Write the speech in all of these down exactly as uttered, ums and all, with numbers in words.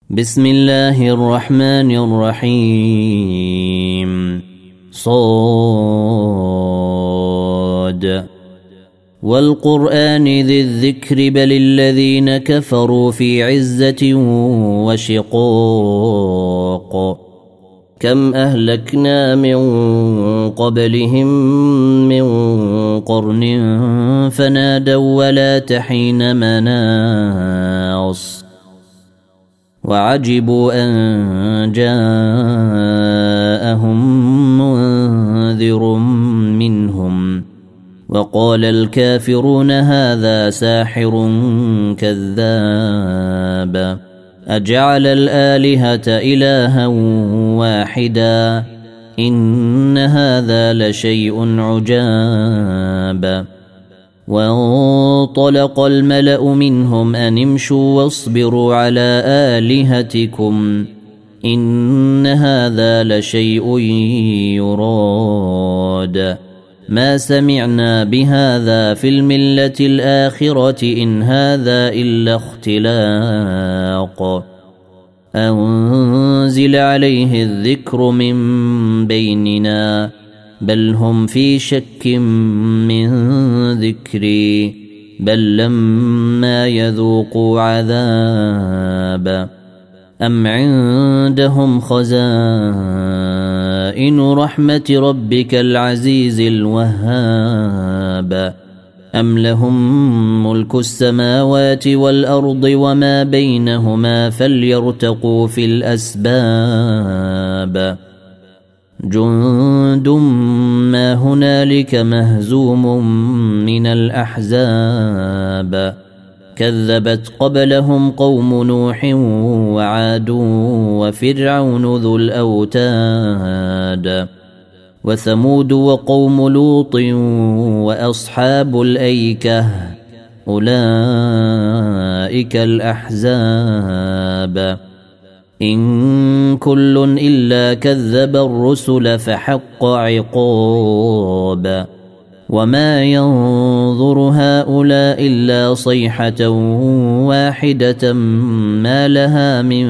بسم الله الرحمن الرحيم صاد والقرآن ذي الذكر بل الذين كفروا في عزة وشقاق كم أهلكنا من قبلهم من قرن فنادوا ولا تحين مناص وعجبوا أن جاءهم منذر منهم وقال الكافرون هذا ساحر كذاب أجعل الآلهة إلها واحدا إن هذا لشيء عجاب وانطلق الملأ منهم أن امشوا واصبروا على آلهتكم إن هذا لشيء يراد ما سمعنا بهذا في الملة الآخرة إن هذا إلا اختلاق أنزل عليه الذكر من بيننا بل هم في شك من ذكري بل لما يذوقوا عذاب أم عندهم خزائن رحمة ربك العزيز الوهاب أم لهم ملك السماوات والأرض وما بينهما فليرتقوا في الأسباب جند ما هنالك مهزوم من الأحزاب كذبت قبلهم قوم نوح وعاد وفرعون ذو الأوتاد وثمود وقوم لوط وأصحاب الأيكة أولئك الأحزاب إن كل إلا كذب الرسل فحق عقاب وما ينظر هؤلاء إلا صيحة واحدة ما لها من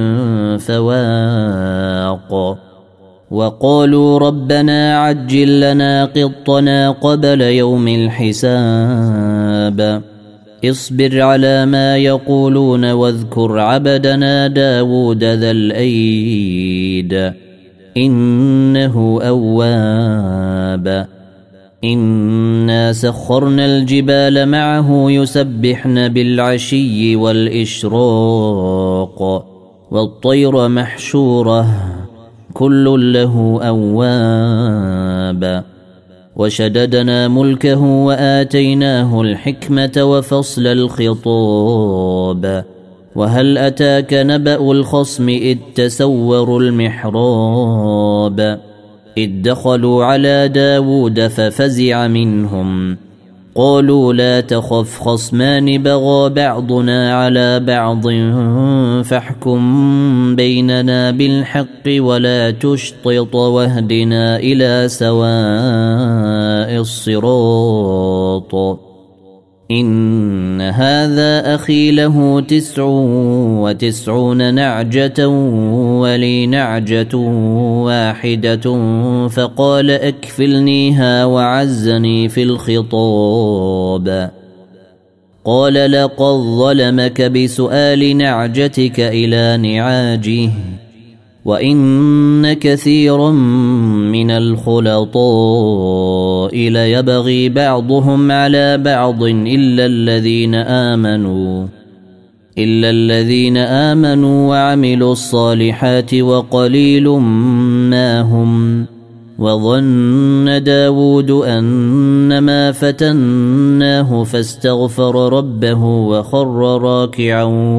فواق وقالوا ربنا عجل لنا قطنا قبل يوم الحساب اصبر على ما يقولون واذكر عبدنا داود ذا الأيد إنه أواب إنا سخرنا الجبال معه يسبحن بالعشي والإشراق والطير محشورة كل له أواب وشددنا ملكه وآتيناه الحكمة وفصل الخطاب وهل أتاك نبأ الخصم إذ تسوروا المحراب إذ دخلوا على داود ففزع منهم قالوا لا تخف خصمان بغى بعضنا على بعض فاحكم بيننا بالحق ولا تشطط واهدنا إلى سواء الصراط إن هذا أخي له تسع وتسعون نعجة ولي نعجة واحدة فقال أكفلنيها وعزني في الخطاب قال لقد ظلمك بسؤال نعجتك إلى نعاجه وإن كثيرا من الخلطاء ليبغي بعضهم على بعض إلا الذين آمنوا إلا الذين آمنوا وعملوا الصالحات وقليل ما هم وظن داود أنما فتناه فاستغفر ربه وخر راكعا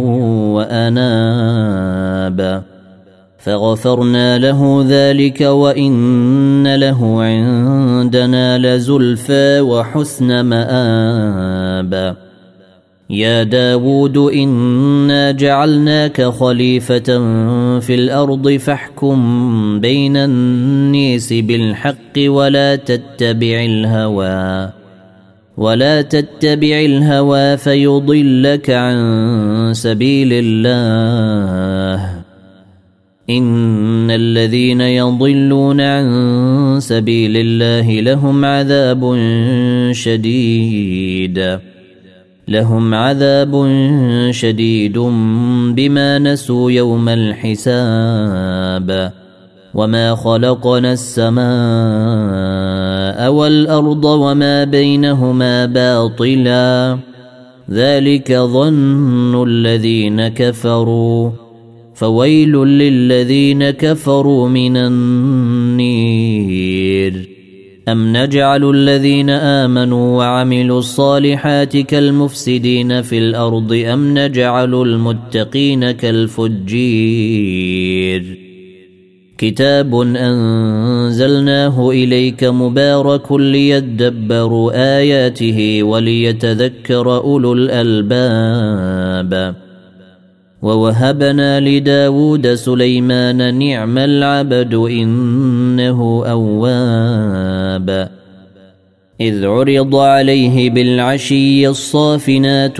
وأناب فغفرنا له ذلك وإن له عندنا لزلفى وحسن مآب يا داود إنا جعلناك خليفة في الأرض فاحكم بين الناس بالحق ولا تتبع الهوى ولا تتبع الهوى فيضلك عن سبيل الله إن الذين يضلون عن سبيل الله لهم عذاب شديد لهم عذاب شديد بما نسوا يوم الحساب وما خلقنا السماء والأرض وما بينهما باطلا ذلك ظن الذين كفروا فويل للذين كفروا من النير أم نجعل الذين آمنوا وعملوا الصالحات كالمفسدين في الأرض أم نجعل المتقين كالفجير كتاب أنزلناه إليك مبارك ليدبروا آياته وليتذكر أولو الألباب ووهبنا لداود سليمان نعم العبد إنه أواب إذ عرض عليه بالعشي الصافنات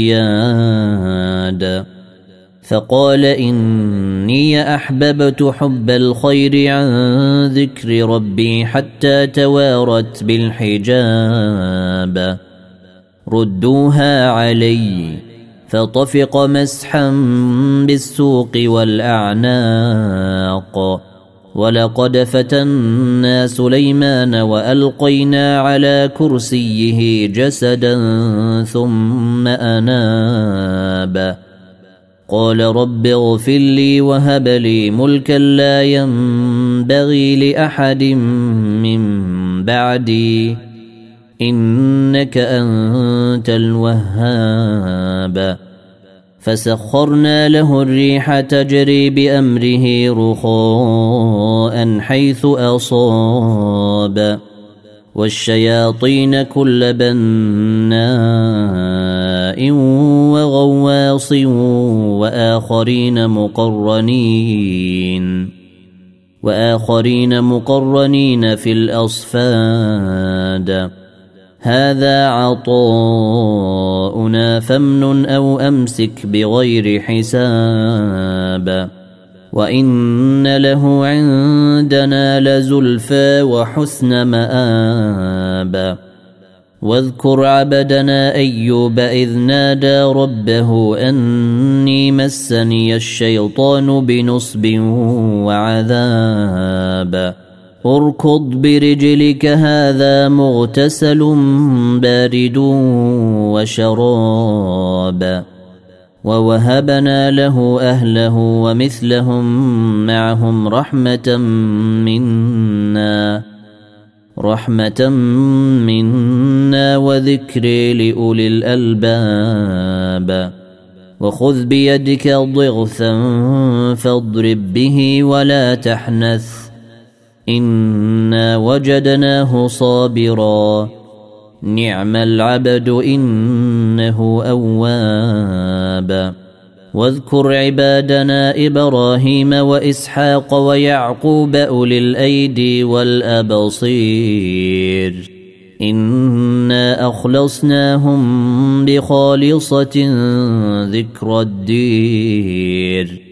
الجياد فقال إني أحببت حب الخير عن ذكر ربي حتى توارت بالحجاب ردوها علي فطفق مسحا بالسوق والأعناق ولقد فتنا سليمان وألقينا على كرسيه جسدا ثم أناب قال رب اغفر لي وهب لي ملكا لا ينبغي لأحد من بعدي إنك أنت الوهاب فسخرنا له الريح تجري بأمره رخاء حيث أصاب والشياطين كل بناء وغواص وآخرين مقرنين وآخرين مقرنين في الأصفاد هذا عطاؤنا فامنن أو أمسك بغير حساب وإن له عندنا لزلفى وحسن مآب واذكر عبدنا أيوب إذ نادى ربه أني مسني الشيطان بنصب وعذاب اركض برجلك هذا مغتسل بارد وشراب ووهبنا له أهله ومثلهم معهم رحمة منا رحمة منا وذكر لأولي الألباب وخذ بيدك ضغثا فاضرب به ولا تحنث إنا وجدناه صابرا نعم العبد إنه أواب واذكر عبادنا إبراهيم وإسحاق ويعقوب أولي الأيدي والأبصير إنا أخلصناهم بخالصة ذكر الدير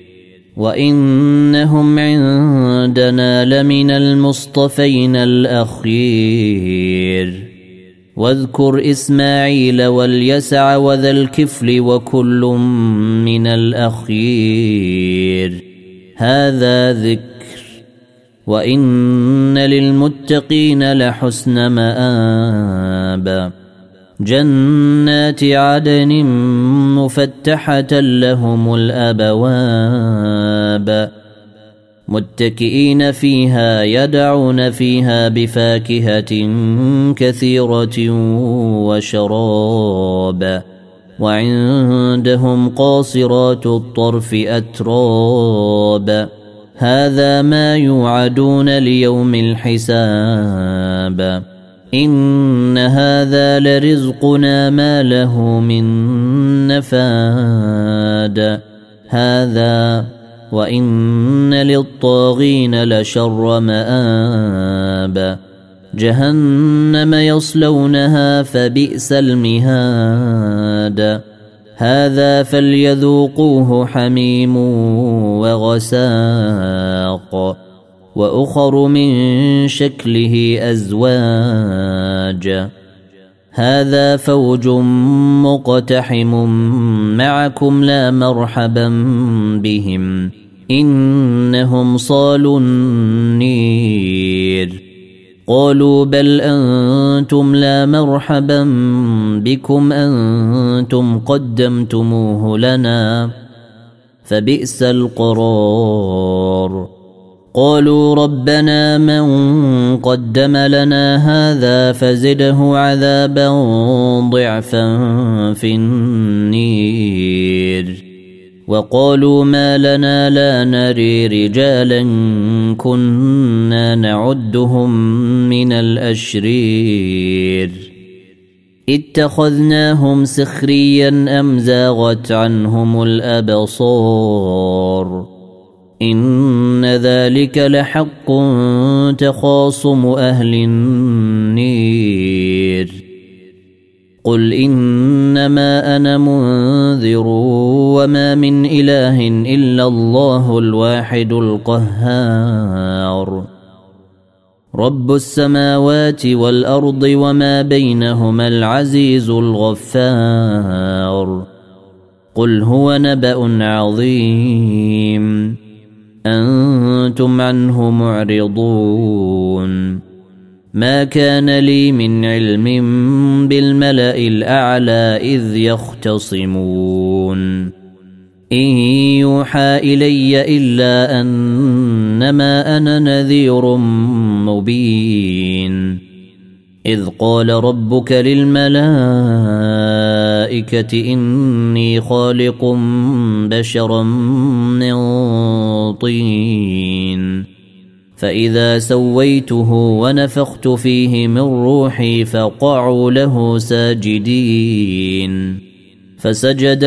وإنهم عندنا لمن المصطفين الأخير واذكر إسماعيل واليسع وذا الكفل وكل من الأخير هذا ذكر وإن للمتقين لحسن مآب جنات عدن مفتحة لهم الأبواب متكئين فيها يدعون فيها بفاكهة كثيرة وشراب وعندهم قاصرات الطرف أتراب هذا ما يوعدون ليوم الحساب إن هذا لرزقنا ما له من نفاد هذا وإن للطاغين لشر مآب جهنم يصلونها فبئس المهاد هذا فليذوقوه حميم وغساق وأخر من شكله أزواج هذا فوج مقتحم معكم لا مرحبا بهم إنهم صالوا النير قالوا بل أنتم لا مرحبا بكم أنتم قدمتموه لنا فبئس القرار قالوا ربنا من قدم لنا هذا فزده عذابا ضعفا في النير وقالوا ما لنا لا نري رجالا كنا نعدهم من الأشرير اتخذناهم سخريا أم زاغت عنهم الأبصار إن ذلك لحق تخاصم أهل النير قل إنما أنا منذر وما من إله إلا الله الواحد القهار رب السماوات والأرض وما بينهما العزيز الغفار قل هو نبأ عظيم أنتم عنه معرضون ما كان لي من علم بالملأ الأعلى إذ يختصمون إن يوحى إلي إلا أنما أنا نذير مبين إذ قال ربك للملائكة إني خالق بشرا من طين فإذا سويته ونفخت فيه من روحي فقعوا له ساجدين فسجد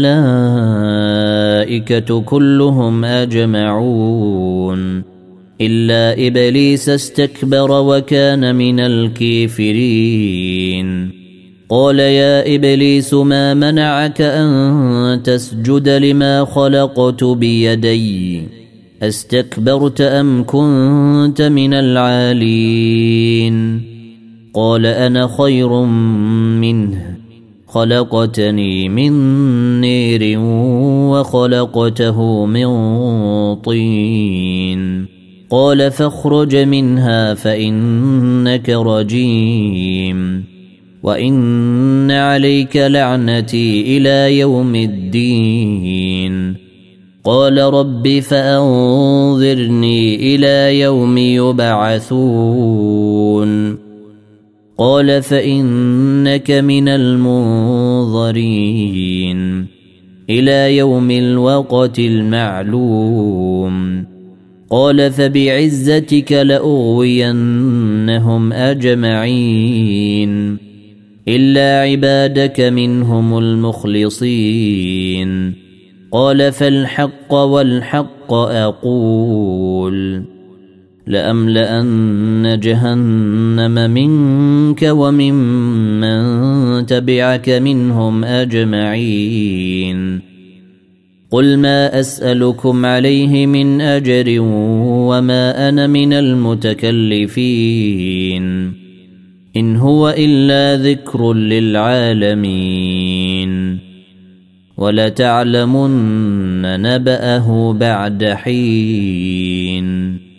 الملائكة كلهم أجمعون إلا إبليس استكبر وكان من الكافرين قال يا إبليس ما منعك أن تسجد لما خلقت بيدي استكبرت أم كنت من العالين قال أنا خير منه خلقتني من نير وخلقته من طين قال فاخرج منها فإنك رجيم وإن عليك لعنتي إلى يوم الدين قال رب فأنظرني إلى يوم يبعثون قال فإنك من المنظرين إلى يوم الوقت المعلوم قال فبعزتك لأغوينهم أجمعين إلا عبادك منهم المخلصين قال فالحق والحق أقول لأملأن جهنم منك وممن تبعك منهم أجمعين قل ما أسألكم عليه من أجر وما أنا من المتكلفين إن هو إلا ذكر للعالمين ولتعلمن نبأه بعد حين